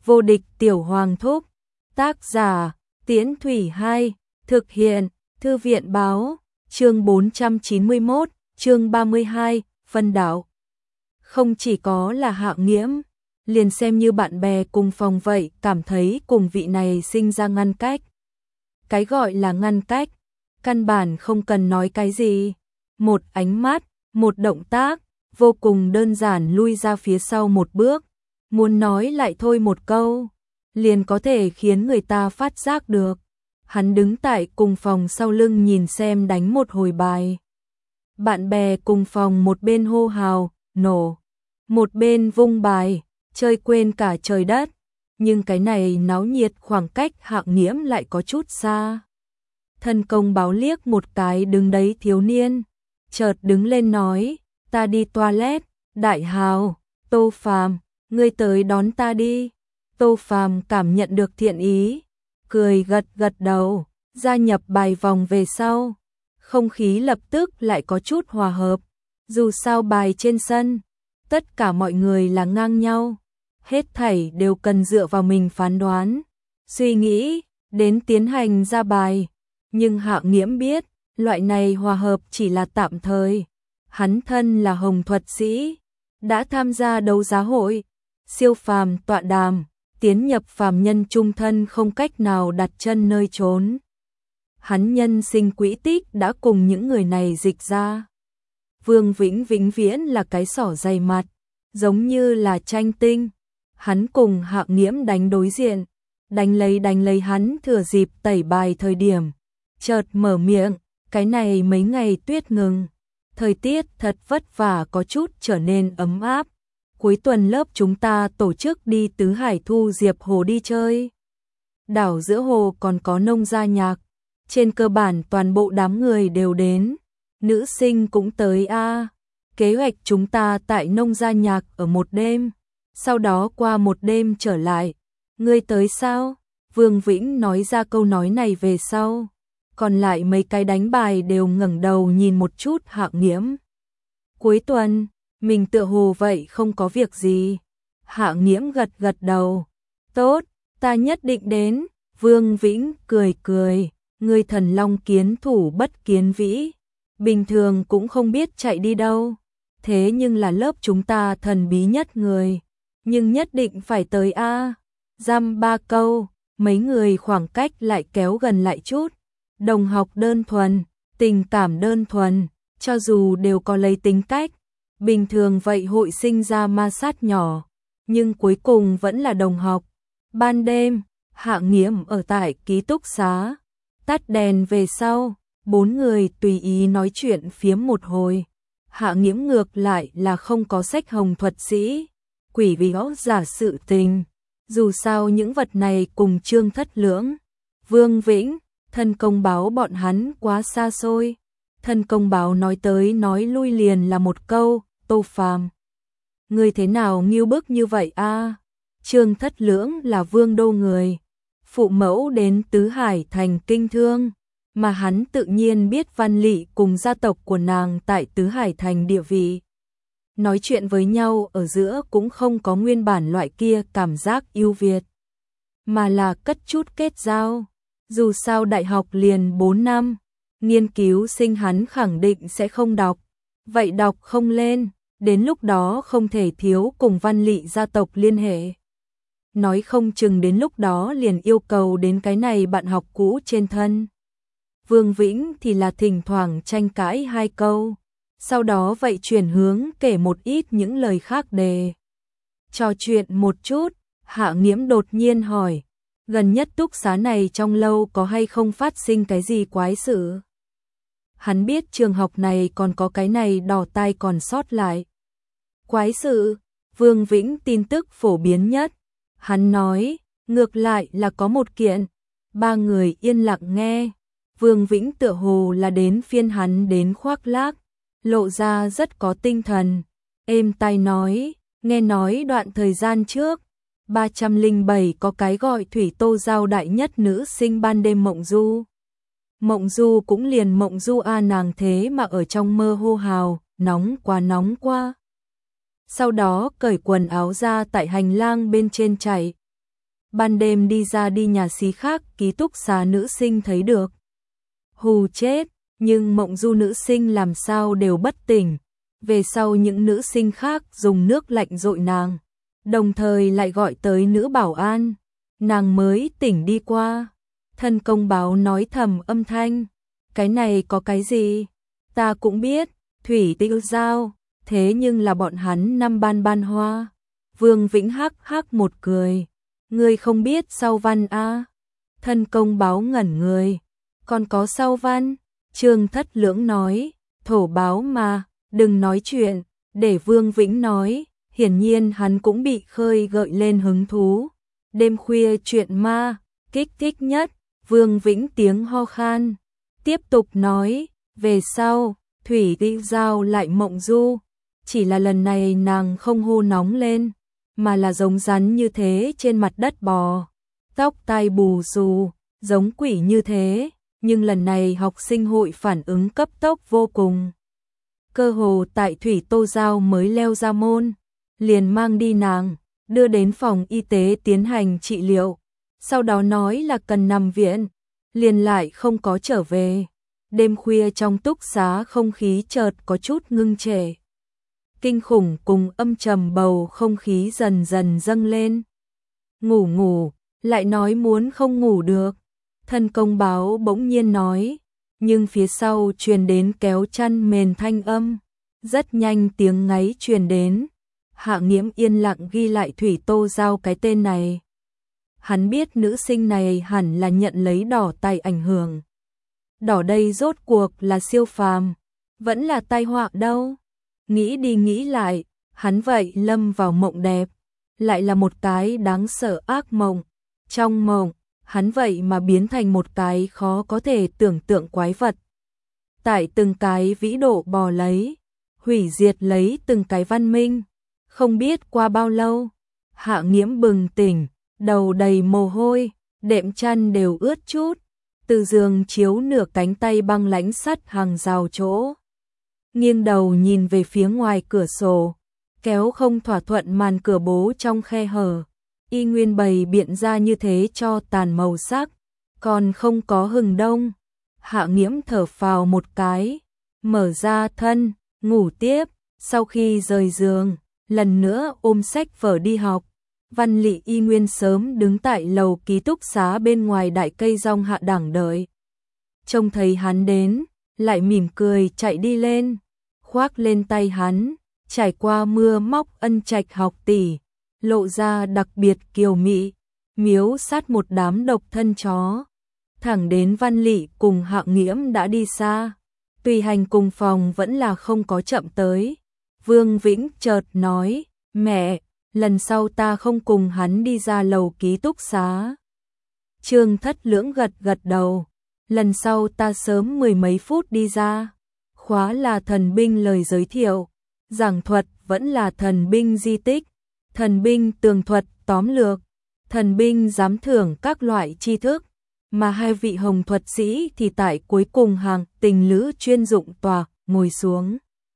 Vô địch tiểu hoàng thúc. Tác giả, Tiễn Thủy 2, thực hiện, Thư viện báo, chương 491, chương 32, phân đảo. Không chỉ có là Hạ Nghiễm, liền xem như bạn bè cùng phòng vậy, cảm thấy cùng vị này sinh ra ngăn cách. Cái gọi là ngăn cách, căn bản không cần nói cái gì. Một ánh mắt, một động tác, vô cùng đơn giản lui ra phía sau một bước. Muốn nói lại thôi một câu, liền có thể khiến người ta phát giác được. Hắn đứng tại cùng phòng sau lưng nhìn xem đánh một hồi bài. Bạn bè cùng phòng một bên hô hào, nổ, một bên vung bài, chơi quên cả trời đất. Nhưng cái này náo nhiệt khoảng cách Hạ Nghiễm lại có chút xa. Thân công báo liếc một cái đứng đấy thiếu niên, chợt đứng lên nói, ta đi toilet, Đại Hào, Tô Phàm, ngươi tới đón ta đi. Tô Phàm cảm nhận được thiện ý, cười gật gật đầu, gia nhập bài vòng về sau. Không khí lập tức lại có chút hòa hợp, dù sao bài trên sân, tất cả mọi người là ngang nhau, hết thảy đều cần dựa vào mình phán đoán, suy nghĩ, đến tiến hành ra bài. Nhưng Hạ Nghiễm biết, loại này hòa hợp chỉ là tạm thời. Hắn thân là hồng thuật sĩ, đã tham gia đấu giá hội, siêu phàm tọa đàm, tiến nhập phàm nhân trung thân không cách nào đặt chân nơi trốn. Hắn nhân sinh quỹ tích đã cùng những người này dịch ra. Vương Vĩnh vĩnh viễn là cái sỏ dày mặt, giống như là tranh tinh. Hắn cùng Hạ Nghiễm đánh đối diện, đánh lấy hắn thừa dịp tẩy bài thời điểm. Chợt mở miệng, cái này mấy ngày tuyết ngừng, thời tiết thật vất vả có chút trở nên ấm áp. Cuối tuần lớp chúng ta tổ chức đi Tứ Hải Thu Diệp Hồ đi chơi. Đảo giữa hồ còn có nông gia nhạc, trên cơ bản toàn bộ đám người đều đến, nữ sinh cũng tới a. Kế hoạch chúng ta tại nông gia nhạc ở một đêm, sau đó qua một đêm trở lại. Ngươi tới sao? Vương Vĩnh nói ra câu nói này về sau, còn lại mấy cái đánh bài đều ngẩng đầu nhìn một chút Hạ Nghiễm. Cuối tuần, mình tựa hồ vậy không có việc gì. Hạ Nghiễm gật gật đầu. Tốt, ta nhất định đến. Vương Vĩnh cười cười, ngươi thần long kiến thủ bất kiến vĩ, bình thường cũng không biết chạy đi đâu. Thế nhưng là lớp chúng ta thần bí nhất người, nhưng nhất định phải tới a. Dăm ba câu, mấy người khoảng cách lại kéo gần lại chút. Đồng học đơn thuần, tình cảm đơn thuần, cho dù đều có lấy tính cách, bình thường vậy hội sinh ra ma sát nhỏ, nhưng cuối cùng vẫn là đồng học. Ban đêm, Hạ Nghiễm ở tại ký túc xá, tắt đèn về sau, bốn người tùy ý nói chuyện phiếm một hồi. Hạ Nghiễm ngược lại là không có sách hồng thuật sĩ, quỷ vì gõ giả sự tình, dù sao những vật này cùng Trương Thất Lưỡng, Vương Vĩnh, thân công báo bọn hắn quá xa xôi. Thân công báo nói tới nói lui liền là một câu, Tô Phàm, ngươi thế nào nghiêu bức như vậy a? Trương Thất Lưỡng là vương đô người, phụ mẫu đến Tứ Hải thành kinh thương, mà hắn tự nhiên biết Văn Lị cùng gia tộc của nàng tại Tứ Hải thành địa vị. Nói chuyện với nhau ở giữa cũng không có nguyên bản loại kia cảm giác ưu việt, mà là cất chút kết giao. Dù sao đại học liền 4 năm, nghiên cứu sinh hắn khẳng định sẽ không đọc, vậy đọc không lên, đến lúc đó không thể thiếu cùng Văn Lị gia tộc liên hệ. Nói không chừng đến lúc đó liền yêu cầu đến cái này bạn học cũ trên thân. Vương Vĩnh thì là thỉnh thoảng tranh cãi hai câu, sau đó vậy chuyển hướng kể một ít những lời khác đề. Trò chuyện một chút, Hạ Nghiễm đột nhiên hỏi, gần nhất túc xá này trong lâu có hay không phát sinh cái gì quái sự? Hắn biết trường học này còn có cái này đỏ tai còn sót lại. Quái sự? Vương Vĩnh tin tức phổ biến nhất. Hắn nói, ngược lại là có một kiện. Ba người yên lặng nghe. Vương Vĩnh tựa hồ là đến phiên hắn đến khoác lác, lộ ra rất có tinh thần. Êm tai nói, nghe nói đoạn thời gian trước, 307 có cái gọi Thủy Tô Giao đại nhất nữ sinh ban đêm mộng du. Mộng du cũng liền mộng du a, nàng thế mà ở trong mơ hô hào, nóng quá. Sau đó cởi quần áo ra tại hành lang bên trên chạy. ban đêm đi ra đi nhà xí khác ký túc xá nữ sinh thấy được. Hù chết, nhưng Mộng Du nữ sinh làm sao đều bất tỉnh. Về sau những nữ sinh khác dùng nước lạnh dội nàng, đồng thời lại gọi tới nữ bảo an, nàng mới tỉnh đi qua. Thân công báo nói thầm âm thanh, cái này có cái gì? Ta cũng biết, Thủy Tiêu Giao, thế nhưng là bọn hắn năm ban hoa. Vương Vĩnh hắc hắc một cười, ngươi không biết sau văn a? Thân công báo ngẩn người, còn có sau văn? Trương Thất Lưỡng nói, thổ báo mà, đừng nói chuyện, để Vương Vĩnh nói, hiển nhiên hắn cũng bị khơi gợi lên hứng thú. Đêm khuya chuyện ma, kích thích nhất, Vương Vĩnh tiếng ho khan, tiếp tục nói, về sau, Thủy Tiêu Giao lại Mộng Du, chỉ là lần này nàng không hô nóng lên, mà là giống rắn như thế trên mặt đất bò, tóc tai bù xù, giống quỷ như thế, nhưng lần này học sinh hội phản ứng cấp tốc vô cùng. Cơ hồ tại Thủy Tô Giao mới leo ra môn, liền mang đi nàng, đưa đến phòng y tế tiến hành trị liệu, sau đó nói là cần nằm viện, liền lại không có trở về. Đêm khuya trong túc xá không khí chợt có chút ngưng trệ. Kinh khủng cùng âm trầm bầu không khí dần dần dâng lên. Ngủ, lại nói muốn không ngủ được. Thân công báo bỗng nhiên nói, nhưng phía sau truyền đến kéo chăn mền thanh âm. Rất nhanh tiếng ngáy truyền đến. Hạ Nghiễm yên lặng ghi lại Thủy Tô Giao cái tên này. Hắn biết nữ sinh này hẳn là nhận lấy đỏ tài ảnh hưởng. Đỏ đây rốt cuộc là siêu phàm, vẫn là tai họa đâu. Nghĩ đi nghĩ lại, hắn vậy lâm vào mộng đẹp, lại là một cái đáng sợ ác mộng. Trong mộng, hắn vậy mà biến thành một cái khó có thể tưởng tượng quái vật. Tại từng cái vĩ độ bò lấy, hủy diệt lấy từng cái văn minh. Không biết qua bao lâu, Hạ Nghiễm bừng tỉnh, đầu đầy mồ hôi, đệm chăn đều ướt chút. Từ giường chiếu nửa cánh tay băng lãnh sắt hàng rào chỗ. Nghiêng đầu nhìn về phía ngoài cửa sổ, kéo không thỏa thuận màn cửa bố trong khe hở. Y nguyên bày biện ra như thế cho tàn màu sắc, còn không có hừng đông. Hạ Nghiễm thở phào một cái, mở ra thân, ngủ tiếp. Sau khi rời giường, lần nữa ôm sách vở đi học. Văn Lị y nguyên sớm đứng tại lầu ký túc xá bên ngoài đại cây rong hạ đẳng đợi. Trông thấy hắn đến, lại mỉm cười chạy đi lên, khoác lên tay hắn, trải qua mưa móc ân trạch học tỷ, lộ ra đặc biệt kiều mị, miếu sát một đám độc thân chó. Thẳng đến Văn Lị cùng Hạ Nghiễm đã đi xa, tùy hành cùng phòng vẫn là không có chậm tới. Vương Vĩnh chợt nói, mẹ, lần sau ta không cùng hắn đi ra lầu ký túc xá. Trương Thất Lưỡng gật gật đầu, lần sau ta sớm 10 mấy phút đi ra. Khóa là thần binh lời giới thiệu, giảng thuật vẫn là thần binh di tích, thần binh tường thuật tóm lược, thần binh giám thưởng các loại tri thức, mà hai vị hồng thuật sĩ thì tại cuối cùng hàng tình lữ chuyên dụng tòa, ngồi xuống.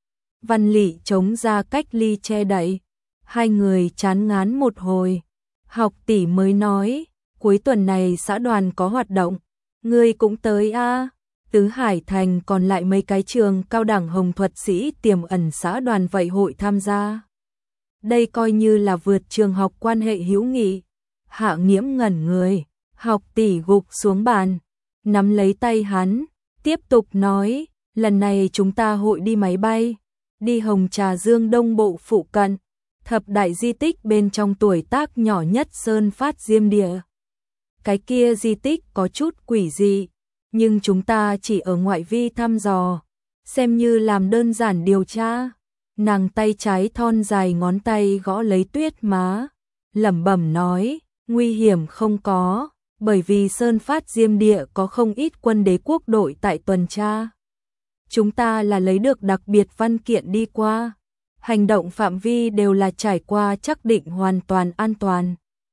Văn Lị chống ra cách ly che đậy, hai người chán ngán một hồi. Học tỷ mới nói, cuối tuần này xã đoàn có hoạt động, ngươi cũng tới a? Tứ Hải Thành còn lại mấy cái trường cao đẳng hồng thuật sĩ tiềm ẩn xã đoàn vậy hội tham gia. Đây coi như là vượt trường học quan hệ hữu nghị. Hạ Nghiễm ngẩn người, học tỷ gục xuống bàn, nắm lấy tay hắn, tiếp tục nói, lần này chúng ta hội đi máy bay, đi Hồng Trà Dương Đông Bộ phụ cận, thập đại di tích bên trong tuổi tác nhỏ nhất Sơn Phát Diêm Địa. Cái kia di tích có chút quỷ dị, nhưng chúng ta chỉ ở ngoại vi thăm dò, xem như làm đơn giản điều tra. Nàng tay trái thon dài ngón tay gõ lấy tuyết má, lẩm bẩm nói, nguy hiểm không có, bởi vì Sơn Phát Diêm Địa có không ít quân đế quốc đội tại tuần tra. Chúng ta là lấy được đặc biệt văn kiện đi qua, hành động phạm vi đều là trải qua chắc định hoàn toàn an toàn.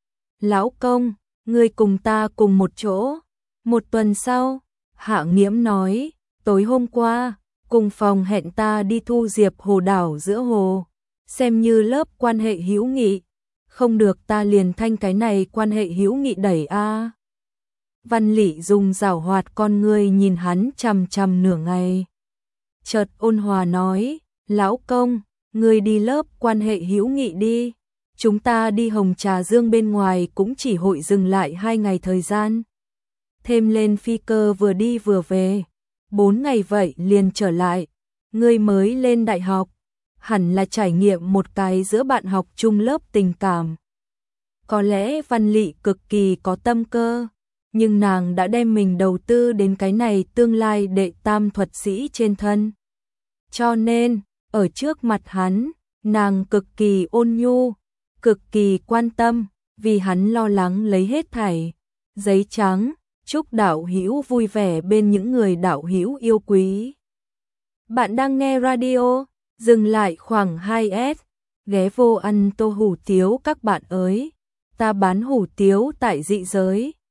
Lão công, ngươi cùng ta cùng một chỗ. Một tuần sau, Hạ Nghiễm nói, tối hôm qua, cùng phòng hẹn ta đi thu diệp hồ đảo giữa hồ, xem như lớp quan hệ hữu nghị. không được ta liền thanh cái này quan hệ hữu nghị đẩy a. Văn Lị dùng giảo hoạt con ngươi nhìn hắn chằm chằm nửa ngày. Chợt ôn hòa nói, lão công, ngươi đi lớp quan hệ hữu nghị đi. Chúng ta đi Hồng Trà Dương bên ngoài cũng chỉ hội dừng lại 2 ngày thời gian. Thêm lên phi cơ vừa đi vừa về, 4 ngày vậy liền trở lại. Ngươi mới lên đại học, hẳn là trải nghiệm một cái giữa bạn học chung lớp tình cảm. Có lẽ Văn Lị cực kỳ có tâm cơ, nhưng nàng đã đem mình đầu tư đến cái này tương lai đệ tam thuật sĩ trên thân. Cho nên, ở trước mặt hắn, nàng cực kỳ ôn nhu, cực kỳ quan tâm, vì hắn lo lắng lấy hết thảy. Giấy trắng, chúc đạo hữu vui vẻ bên những người đạo hữu yêu quý. Bạn đang nghe radio, dừng lại khoảng 2S, ghé vô ăn tô hủ tiếu các bạn ơi. Ta bán hủ tiếu tại dị giới.